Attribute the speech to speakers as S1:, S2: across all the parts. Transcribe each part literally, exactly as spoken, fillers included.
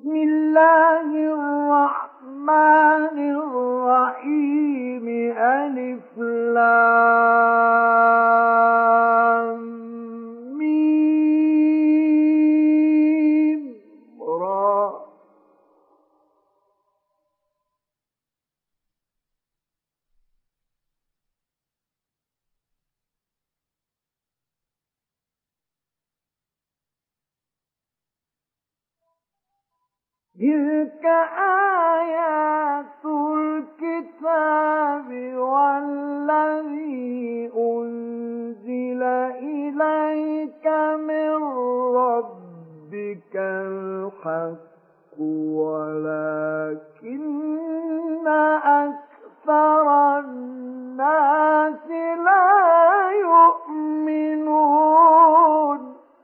S1: بسم الله الرحمن الرحيم. ألف لام ميم را. تلك آيات الكتاب والذي أنزل إليك من ربك الحق ولكن أكثر الناس لا يؤمنون.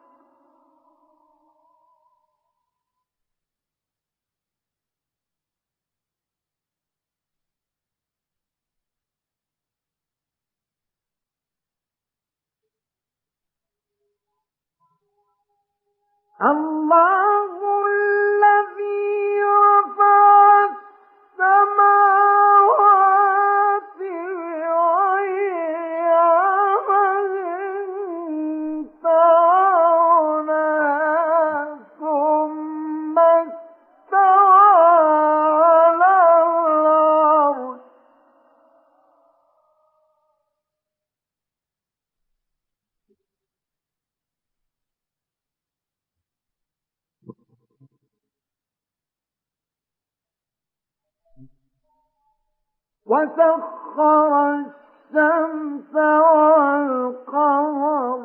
S1: الله الذي رفع السماوات بغير عمد ترونها ثم استوى على العرش. وسخر الشمس والقمر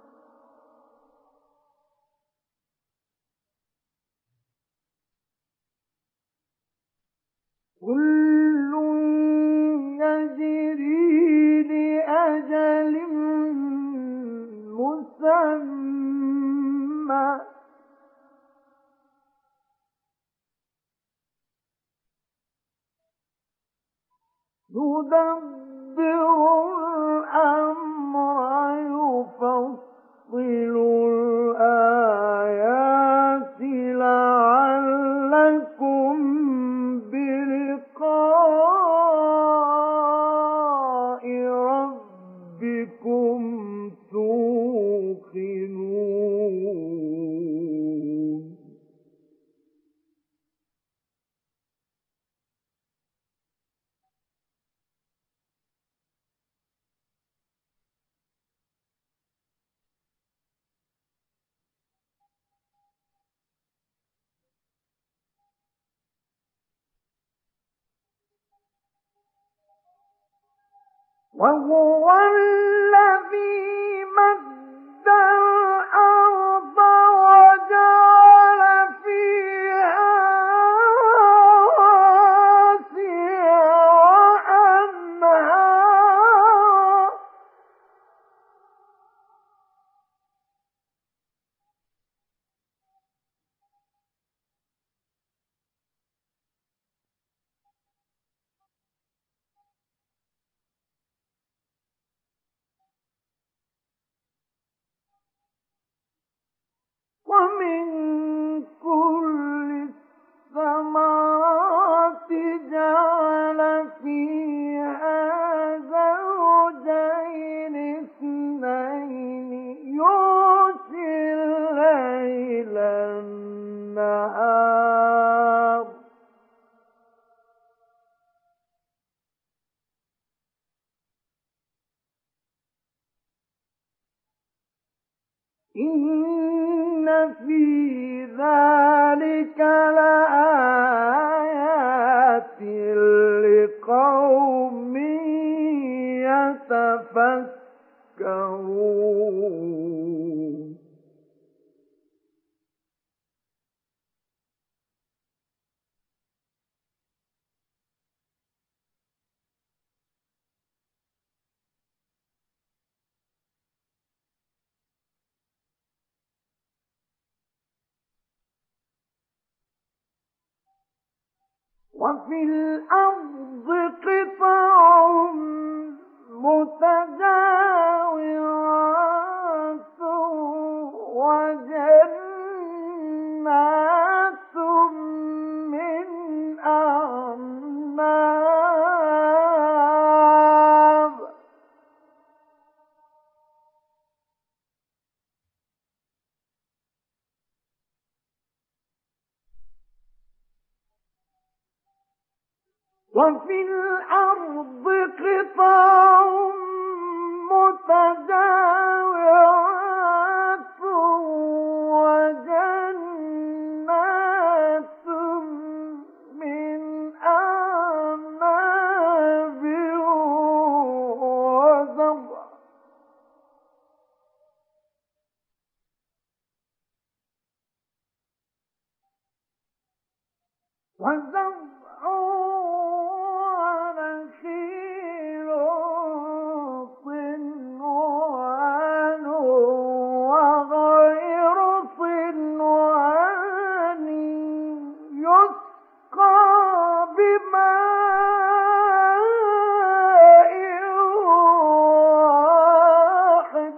S1: كل يجري لأجل مسمى يدبر الأمر يفصل الآيات لعلكم بلقاء ربكم توقنون. وهو الذي مد الأرض وجعل فيها رواسي وأنهارا ومن كل الثمرات جعل فيها زوجين اثنين يغشي الليل النهار إن في ذلك لآيات لقوم يتفكرون. وفي الأرض قطع متجاورات وجنات وفي الأرض قطع متجاورات وجنات من أعناب وزرع وزرع ونخيل صنوان وغير صنوان يسقى بماء واحد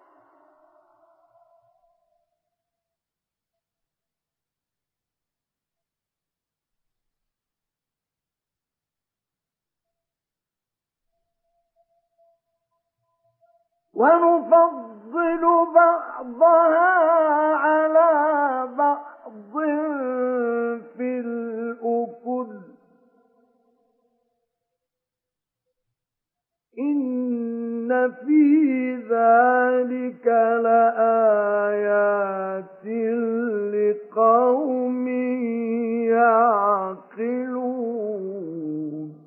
S1: ونفضل بعضها على بعض في الأكل إن في ذلك لآيات لقوم يعقلون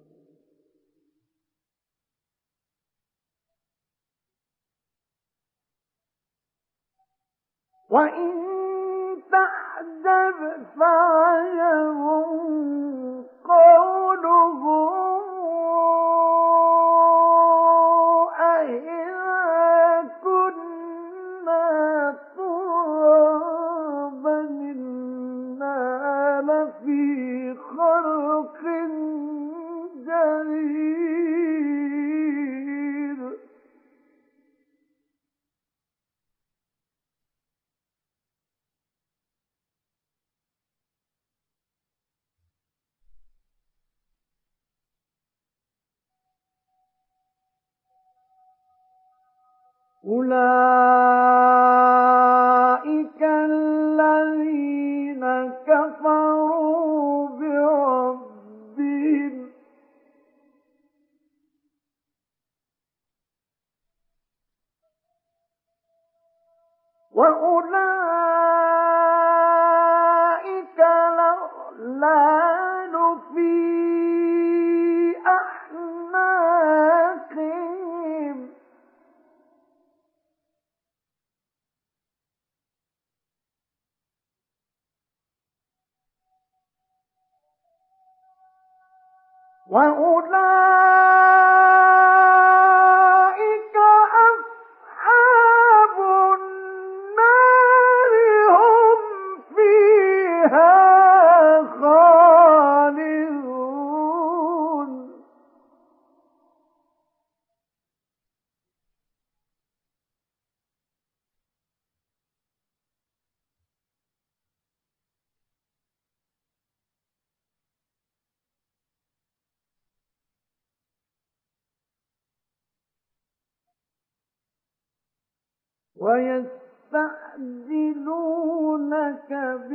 S1: وإن تعجب فعجب قولهم أإذا كنا ترابا إنا لفي خلق جديد أولئك الذين كفروا بربهم وأولئك الأغلال في أعناقهم وأولئك أصحاب النار هم فيها خالدون ويستعجلونك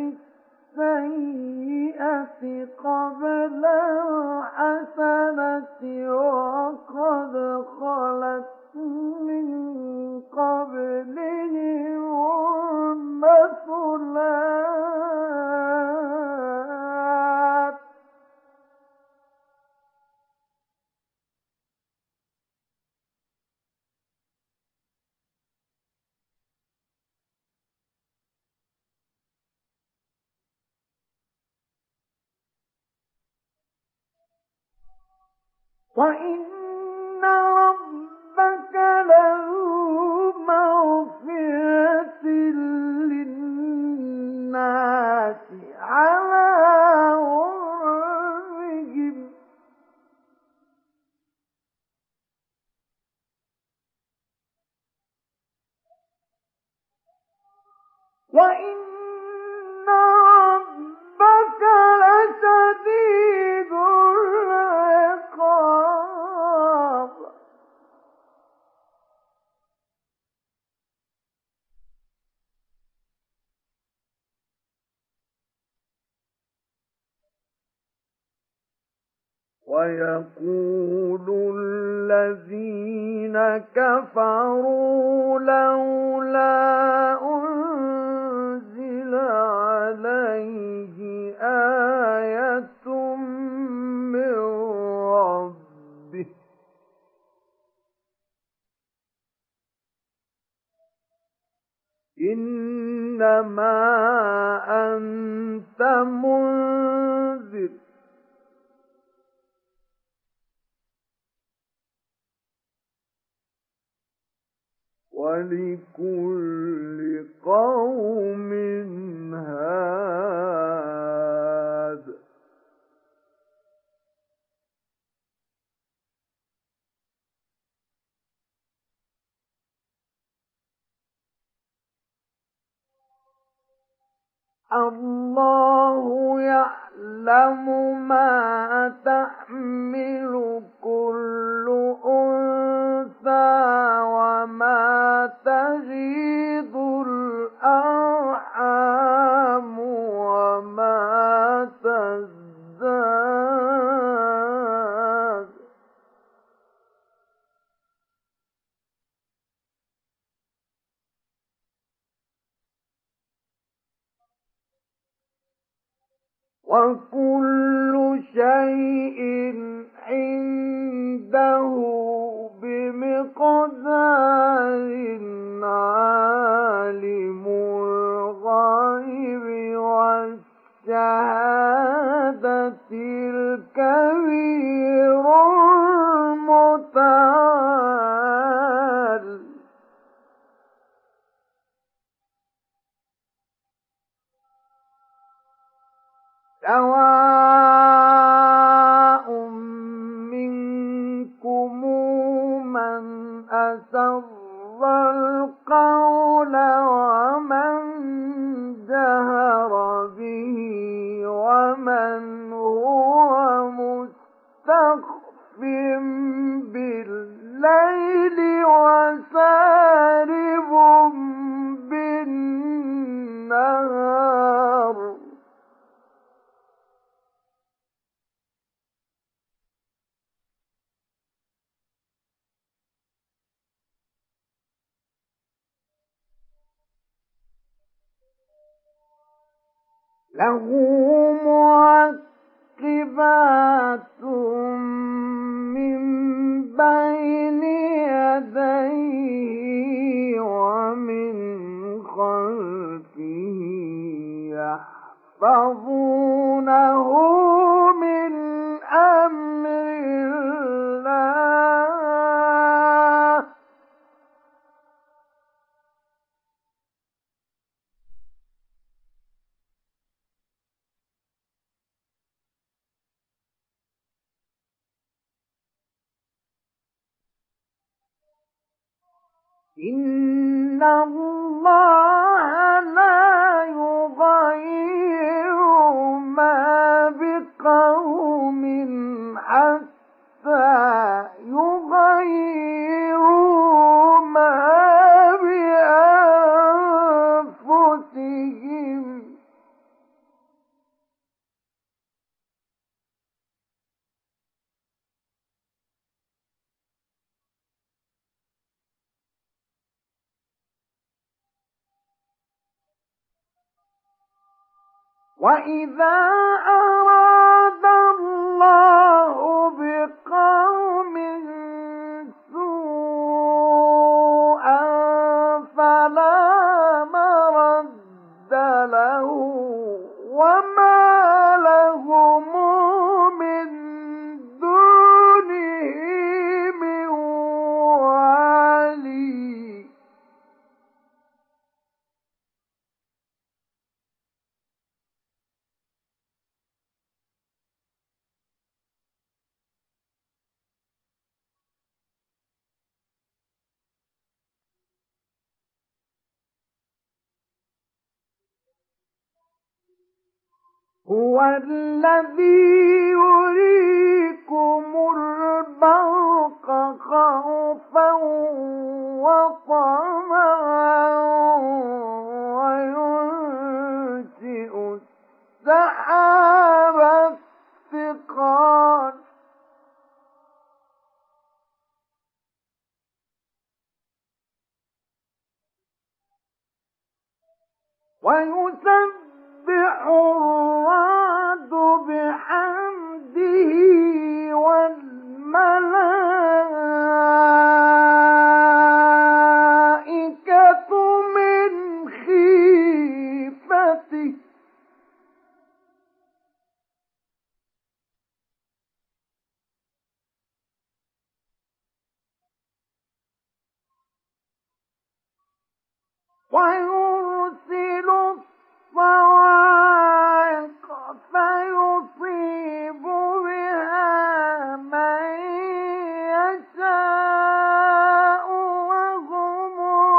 S1: بالسيئة قبل الحسنة وقد خلت من قبلهم المثلات وإن ربك لذو مغفرة للناس على غرهم وإن ربك لشديد العقاب ويقول الذين كفروا لولا أنزل عليه آية من ربه إنما أنت منذر ولكل قوم هاد الله يعلم ما تحمل كل أنثى وما تغيض الأرحام وما تزداد وكل شيء عنده بمقدار عالم الغيب والشهادة الكبير المتعال سواء منكم من أسر القول ومن جهر به ومن هو مستخف بالليل وسارب بالنهار له معقبات من بين يديه ومن خلفه يحفظونه من أمر الله إن الله لا يغير ما بقوم حتى يغيروا ما بأنفسهم وَإِذَا أَرَادَ اللَّهُ بِقَوْمٍ سُوءًا فَلَا مَرَدَّ لَهُ وَمَا لَهُم مِّن دُونِهِ مِن وَالٍ هُوَ الَّذِي يُرِيكُمُ الْبَرْقَ خَوْفًا وَطَمَعًا وَيُنشِئُ السَّحَابَ الثِّقَالَ ويسبح الرعد بحمده والملائكة من خيفته ويرسل الصواعق فيصيب بها من يشاء وهم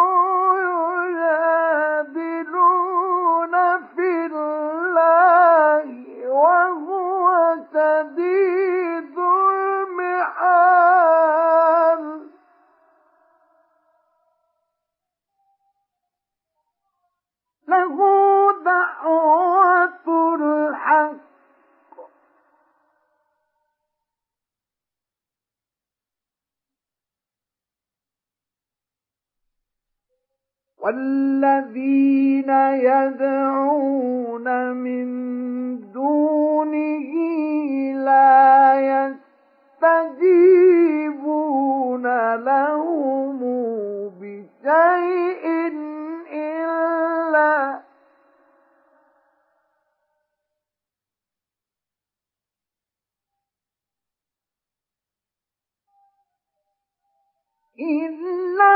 S1: يجادلون في الله وهو شديد المحال له دعوة الحق والذين يدعون من دونه لا يستجيبون لهم بشيء إلا إلا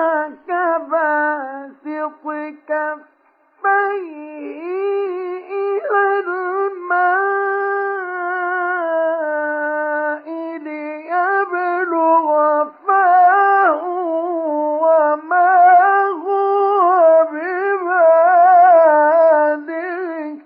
S1: كباسط كفيه إلى الماء ليبلغ فاه وما هو ببالغه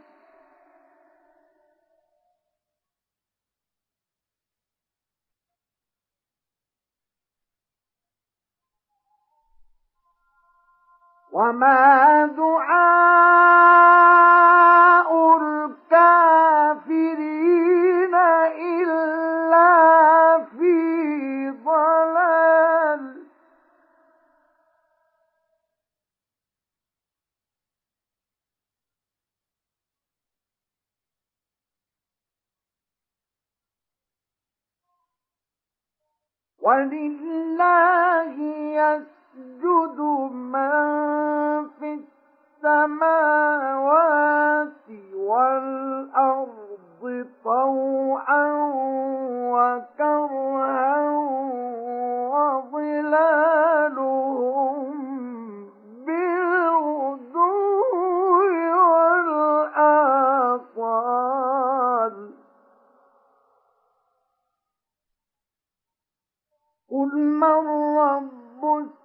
S1: وما دعاء الكافرين إلا في ضلال ولله يسجد من في السماوات والأرض طوعا وكرها وظلالهم بالغدو والآصال قل من رب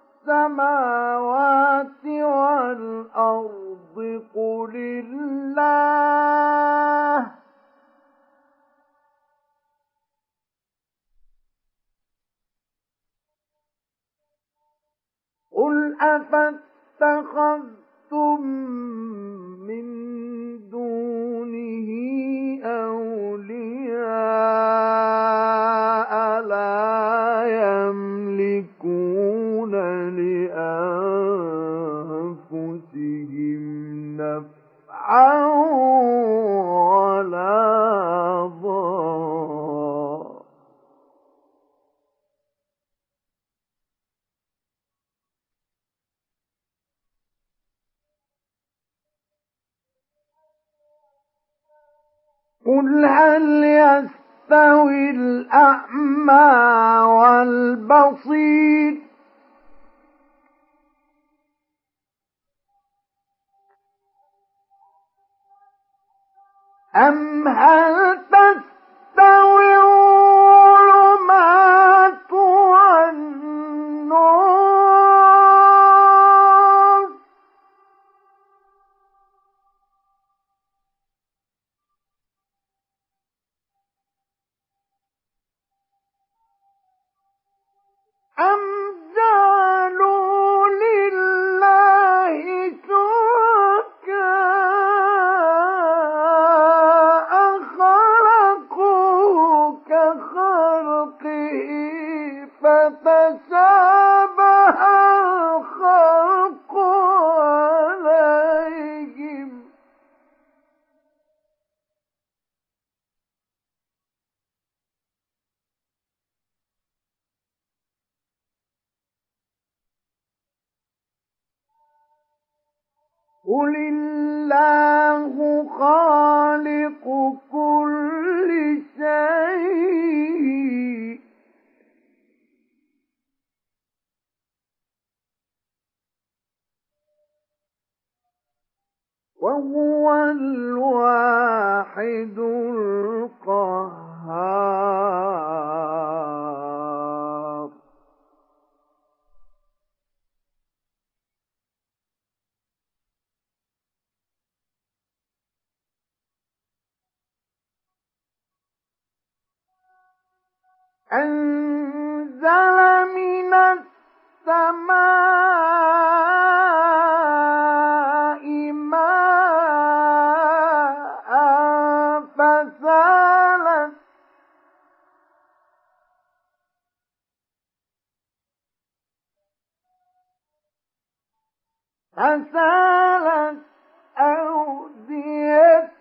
S1: السماوات والأرض قل الله قل أفاتخذتم من دونه أولياء لا يملكون لأنفسهم نفعا ولا ضرا قل هل يستوي الأعمى والبصير أم هل تستوي الظلمات والنور أم جعلوا لله شركاء خلقوا كخلقه فتشابه الخلق عليهم قل الله خالق كل شيء وهو الواحد القهار. أنزل من السماء ماء فسالت فسالت أودية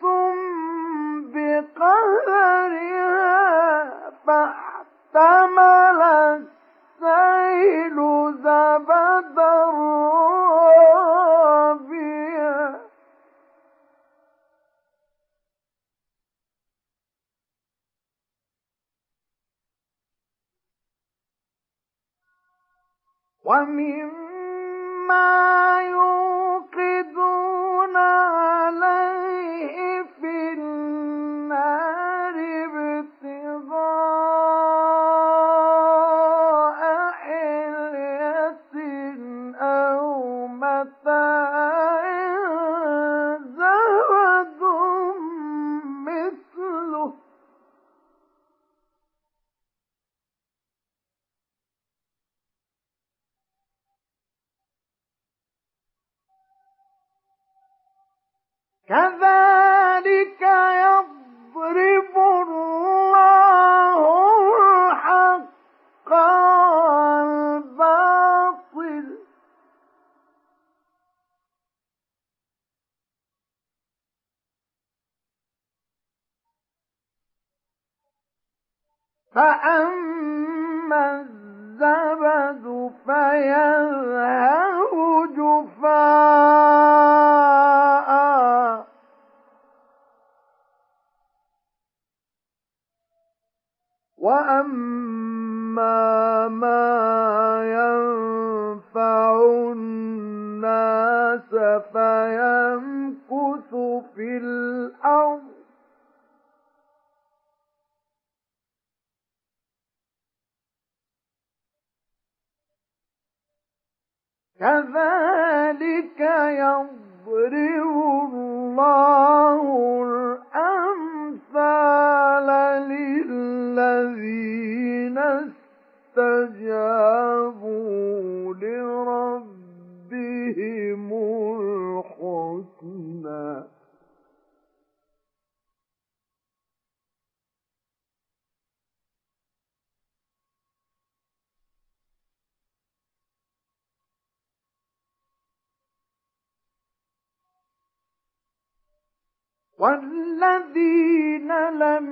S1: بقدرها فاحتمل السيل زبدا رابيا ومما يوقدون عليه في النار ابتغاء حلية أو متاع زبد مثله كذلك يضرب الله الحق والباطل فأما الزبد فيذهب جفاء وأما ما ينفع الناس فيمكث في الأرض كذلك يضرب الله الأمثال للذين استجابوا لربهم الحسنى والذين لم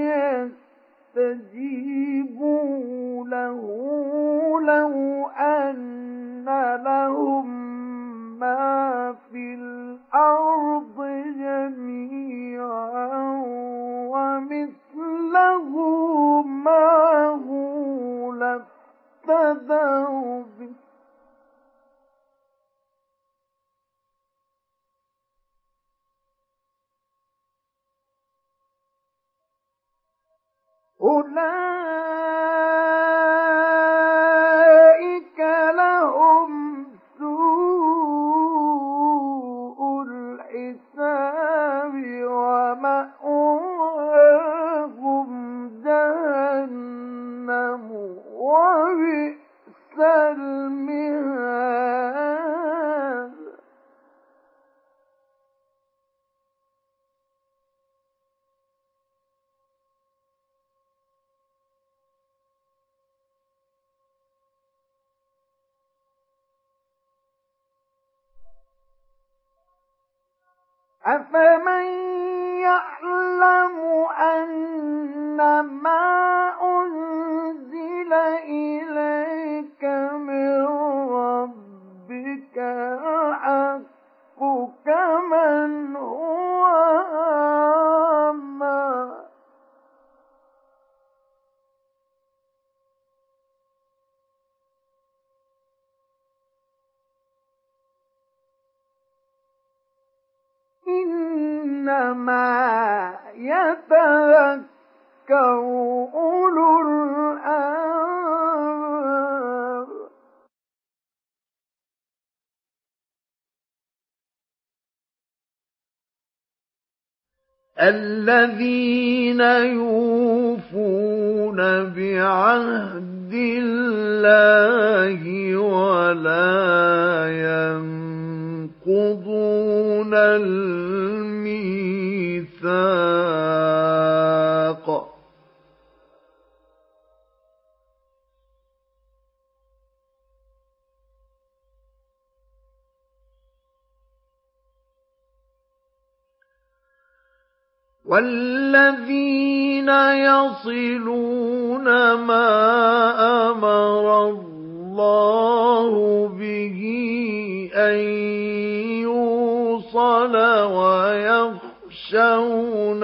S1: يستجيبوا له لو أن لهم ما في الأرض جميعا ومثله معه لافتدوا به أولئك لهم سوء الحساب ومأواهم جهنم وبئس المهاد أفمن يعلم أنما أنزل إليك من ربك الحق إنما يتذكر أولو الألباب. الذين يوفون بعهد الله ولا ينقضون الميثاق. والذين يصلون ما أمر الله به أن يوصل ويخشون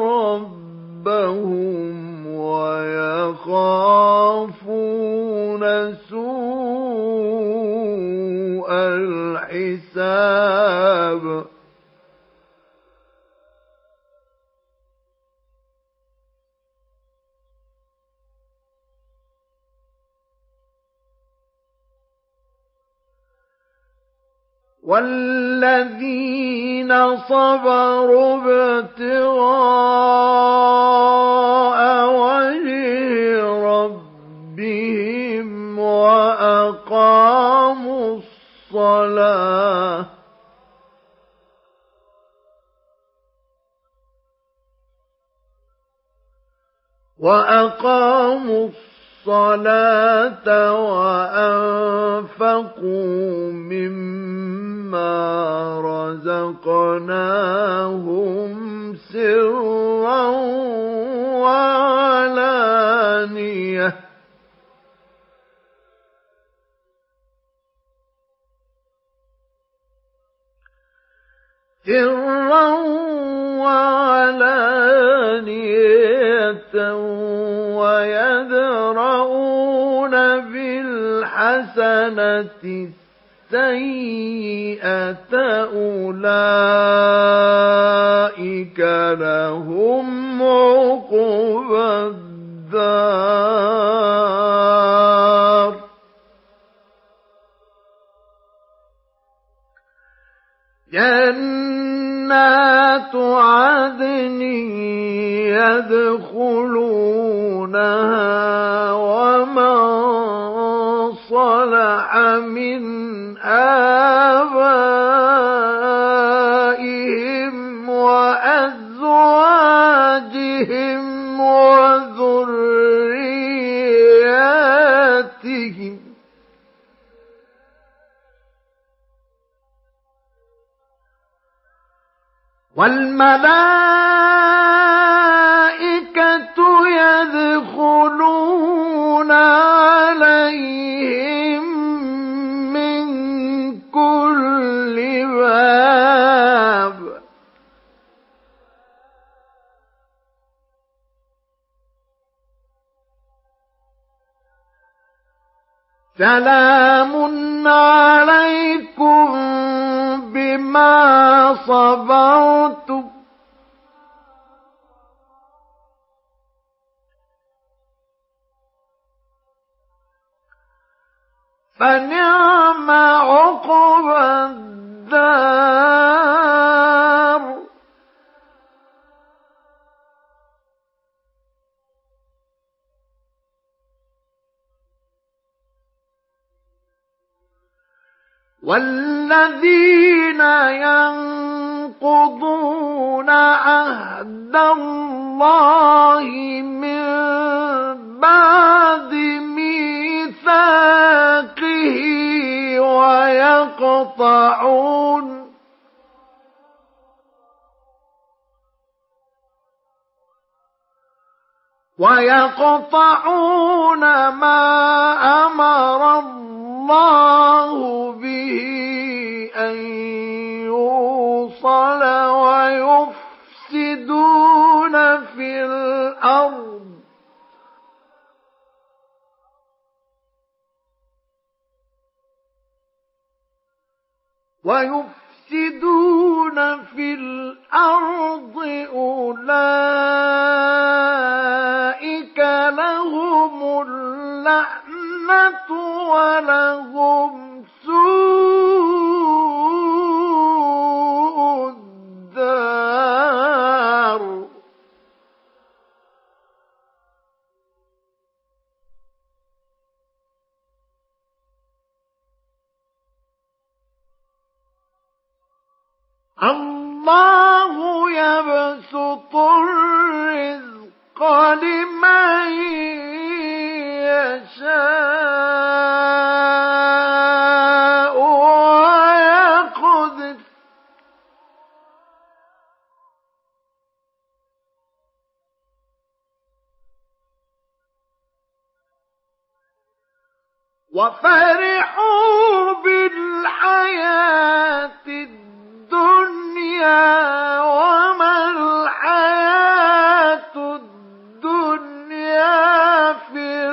S1: ربهم ويخافون سوء الحساب. والذين صبروا ابتغاء وجه ربهم وأقاموا الصلاة وأقاموا الصلاة وأنفقوا مما رزقناهم سرا وعلانية سرا وعلانية ويدرؤون بالحسنة السيئة أولئك لهم عقبى الدار. جنات عدن يدخلونها ومن صلح من آبائهم وأزواجهم وذرياتهم والملائكة يدخلون عليهم من كل باب سلام عليكم بما صبرتم فنعم عقبى الدار. والذين ينقضون عهد الله من بعد ميثاقه ويقطعون ويقطعون ما أمر الله به أن يوصل ويفسدون في الأرض ويفسدون في الأرض الله يبسط الرزق لمن يشاء ويقدر وفرحوا بالحياة الدنيا وما الحياة الدنيا في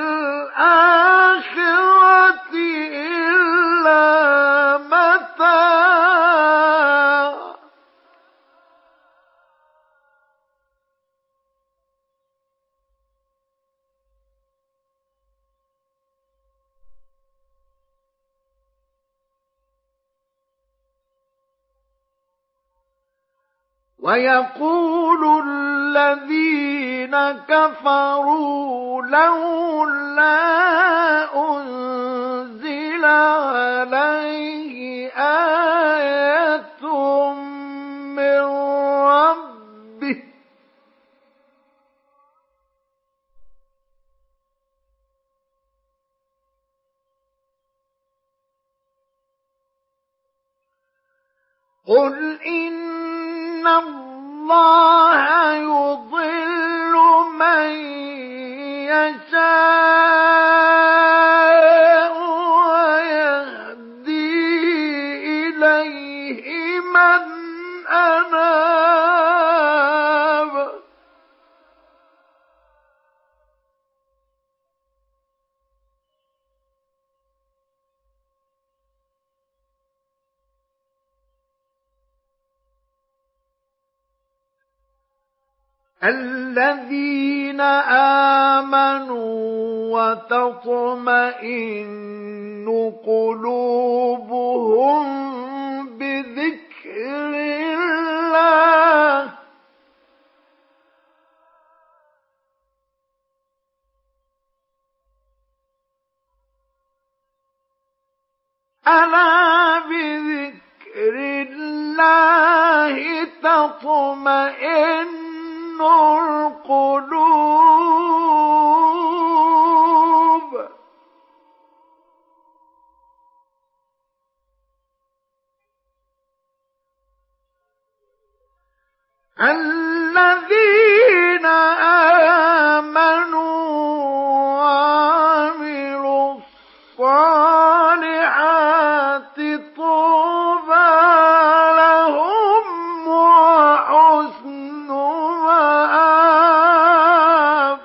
S1: الآخرة إلا متاع ويقول الذين كفروا لولا أنزل عليه آية من ربه قل إن الله يضل من يشاء ويهدي إليه من أناب الذين آمنوا وتطمئن قلوبهم بذكر الله ألا بذكر الله تطمئن القلوب الذين آمنوا وعملوا الصالحات طوبى لهم وحسن مآب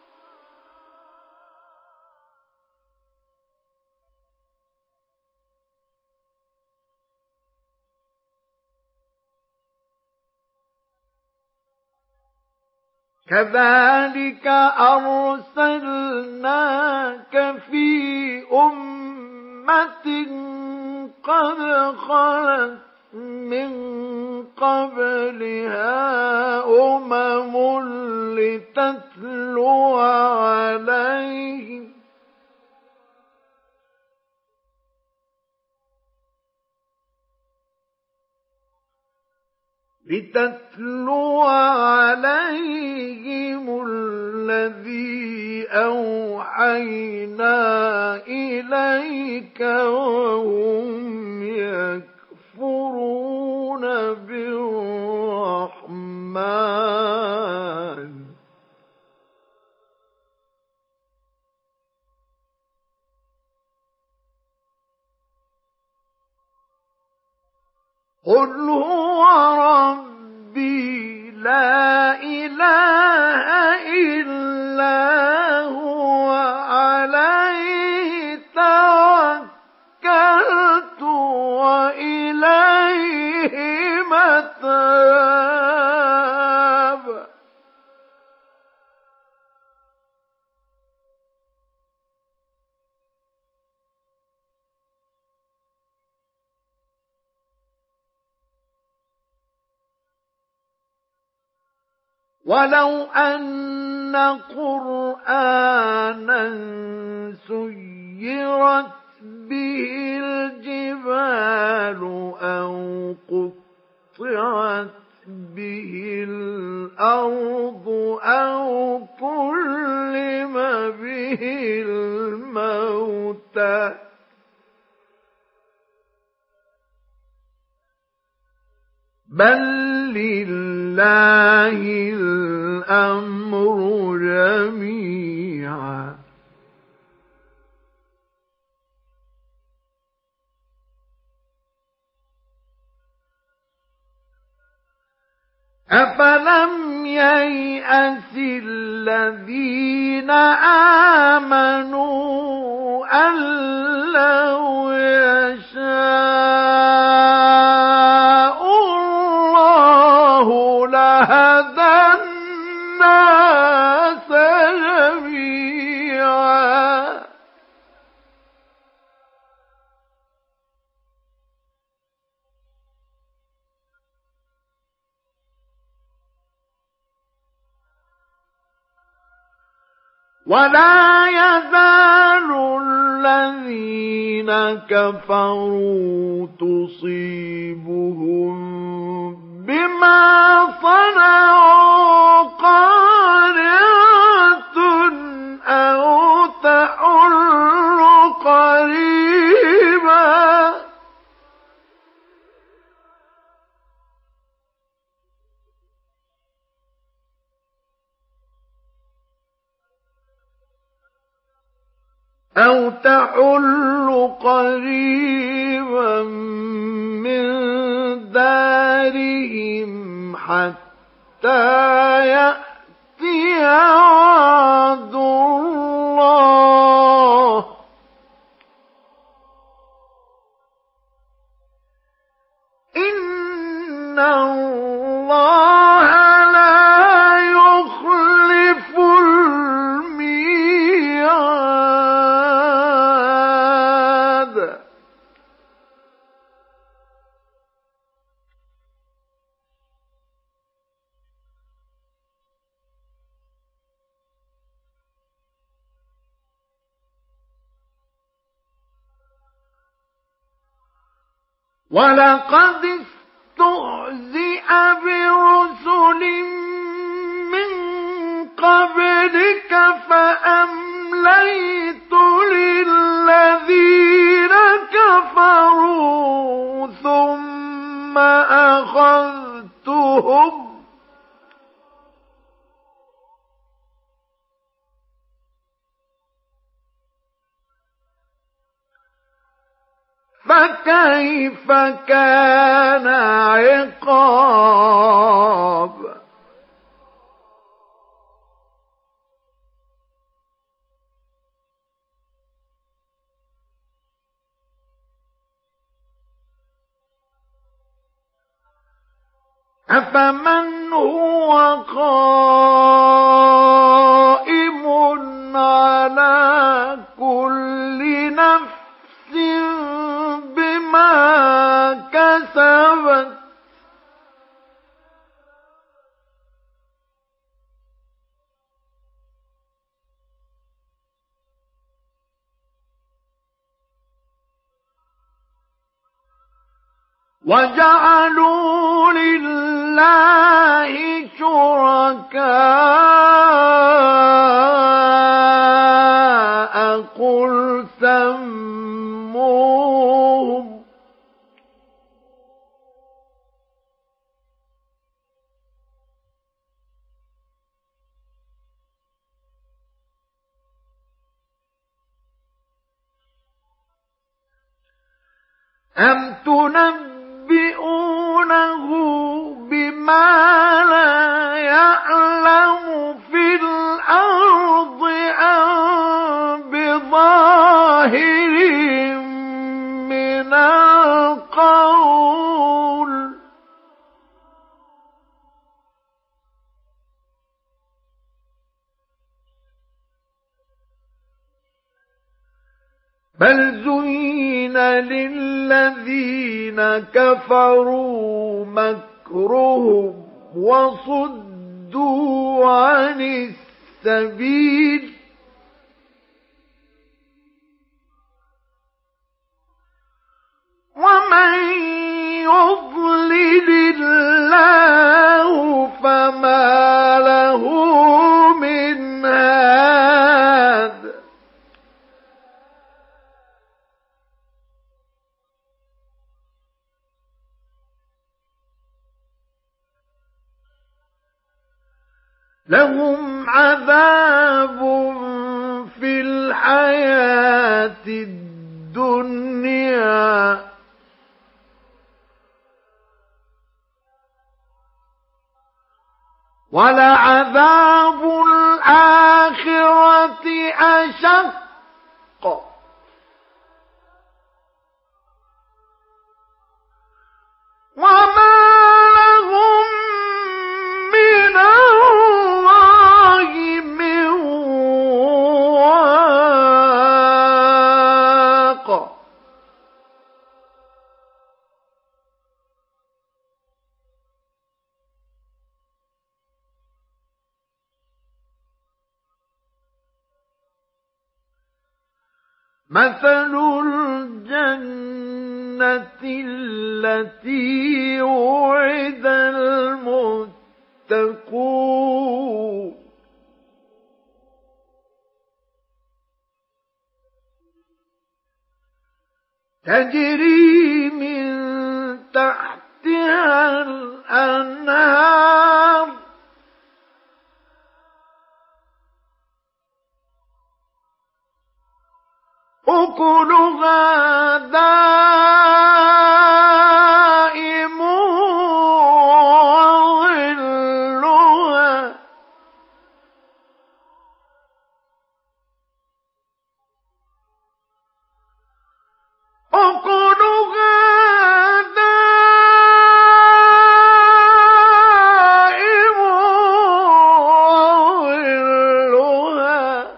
S1: كذلك أرسلناك في أمة قد خلت من قبلها أمم لتتلو عليهم لتتلو عليهم الذي أوحينا إليك وهم يكفرون بالرحمن قل هو ربي لا إله إلا هو عليه توكلت وإليه متاب ولو أن قرآنا سيرت به الجبال أو قطعت قُطِعَتْ بِهِ الْأَرْضُ أَوْ كُلِّمَ بِهِ الْمَوْتَى بَل لِّلَّهِ الْأَمْرُ جَمِيعًا أَفَلَمْ يَيْأَسِ الَّذِينَ آمَنُوا أَن لَّوْ يَشَاءُ اللَّهُ لَهَدَى النَّاسَ جَمِيعًا وَلَا يَزَالُ الَّذِينَ كَفَرُوا تُصِيبُهُم بِمَا صَنَعُوا قَارِعَةٌ أَوْ تَحُلُّ قَرِيبًا أَوْ تَحُلُّ قَرِيبًا مِّن دَارِهِمْ حَتَّىٰ يَأْتِيَ وَعْدُ اللَّهِ ۚ إِنَّ اللَّهَ لَا يُخْلِفُ الْمِيعَادَ وَلَقَدِ اسْتُهْزِئَ بِرُسُلٍ مِّن قَبْلِكَ فَأَمْلَيْتُ لِلَّذِينَ كَفَرُوا ثُمَّ أَخَذْتُهُمْ ۖ فَكَيْفَ كَانَ عِقَابِ أَفَمَنْ هُوَ قَائِمٌ عَلَى كُلِّ نَفْسٍ بِمَا كَسَبَتْ وَجَعَلُوا لِلَّهِ شُرَكَاءَ قُلْ سَمُّوهُمْ أَمْ تُنَبِّئُونَهُ بِمَا لَا يَعْلَمُ فِي الْأَرْضِ أَم بِظَاهِرٍ مِّنَ الْقَوْلِ ۗ بَلْ زُيِّنَ لِلَّذِينَ كَفَرُوا مَكْرُهُمْ وَصُدُّوا عَنِ السَّبِيلِ وَمَن يُضْلِلِ لهم عذاب في الحياة الدنيا ولعذاب الآخرة أشق وما لهم من الله من واق مثل الجنة التي وعد المتقون تجري من تحتها الأنهار أكلها دائم وظلها أكلها دائم وظلها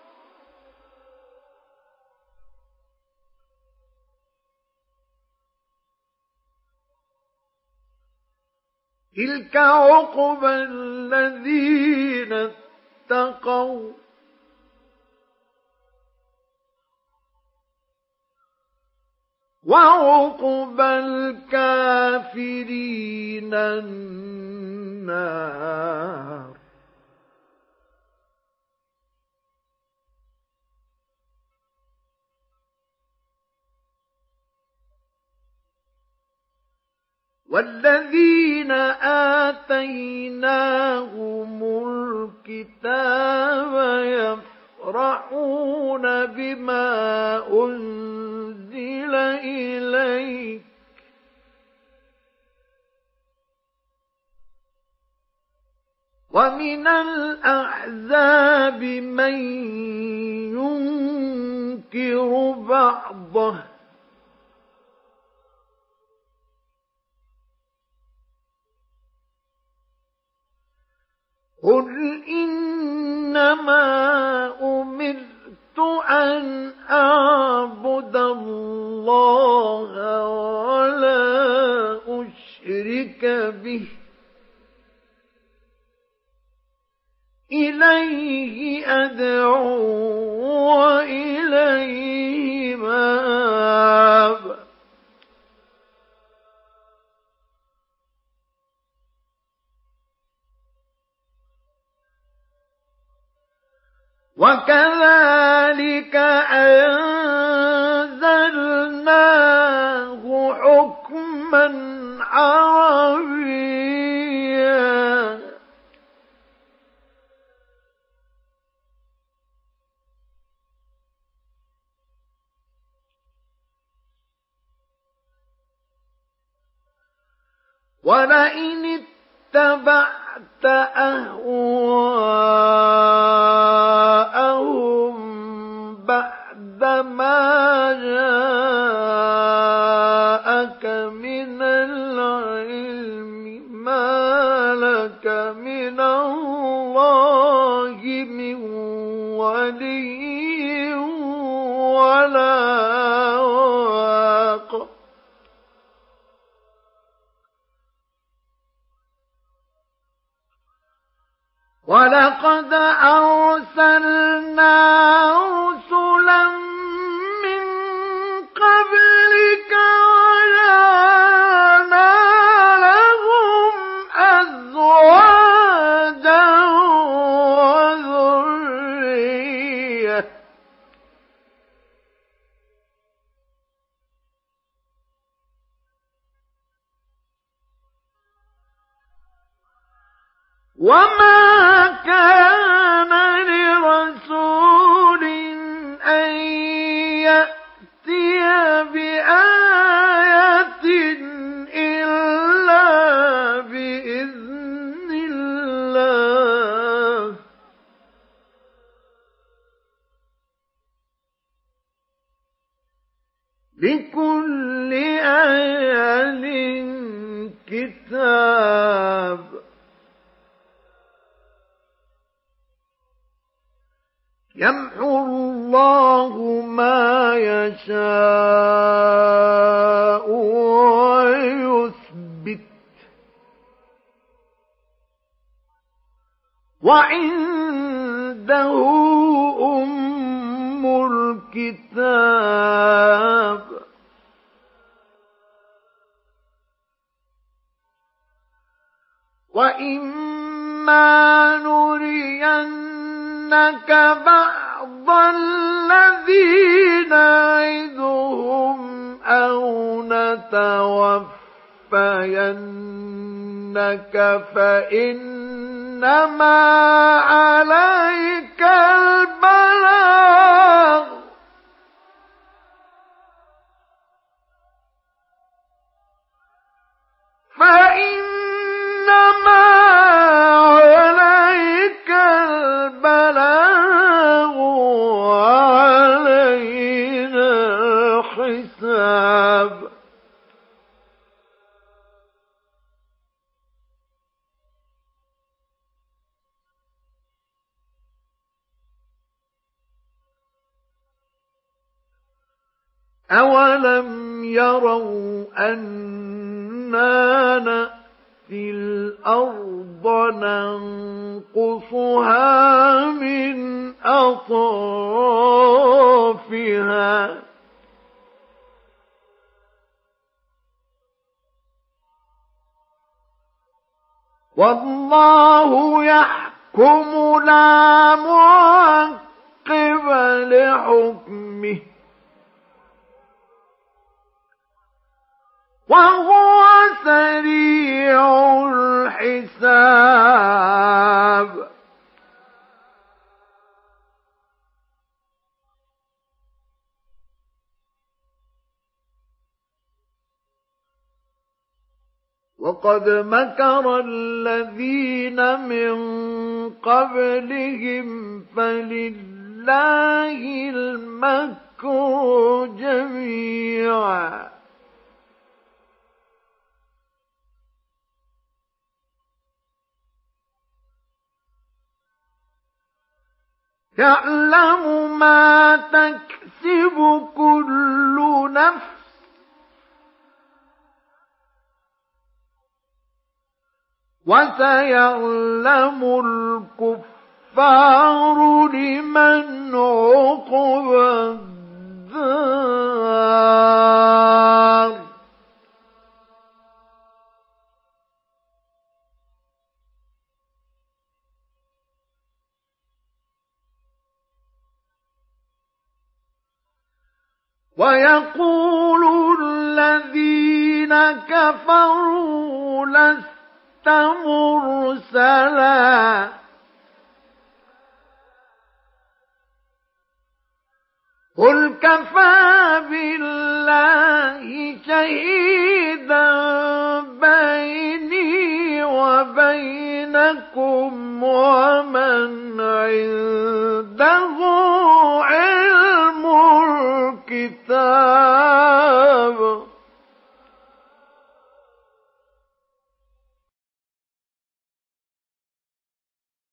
S1: تلك عقبى الذين اتقوا وعقبى الكافرين النار والذين آتيناهم الكتاب يفرحون بما أنزل إليك ومن الأحزاب من ينكر بعضه قل إنما أمرت أن أعبد الله ولا أشرك به إليه أدعو وإليه مآب وكذلك أنزلناه حكما عربيا ولئن اتبعت أهواءهم بعد ما جاءك من العلم ما لك من الله من ولي ولا واق ولقد أرسلنا رسلا من قبلك وجعلنا لهم أزواجا وذرية وما كان لرسول أن يأتي بآية إلا بإذن الله لكل أجل كتاب يمحو الله ما يشاء ويثبت وعنده أم الكتاب وإما نرينك بعض الذي نعدهم أو نتوفينك فإنما عليك البلاغ فإنما عليك البلاغ وعلينا الحساب أولم يروا أنا نأتي الأرض ننقصها من أطرافها والله يحكم لا معقب لحكمه وهو سريع الحساب وقد مكر الذين من قبلهم فلله المكر جميعا يعلم ما تكسب كل نفس وسيعلم الكفار لمن عقبى الدار ويقول الذين كفروا لست مرسلا قل كفى بالله شهيدا بيني وبينكم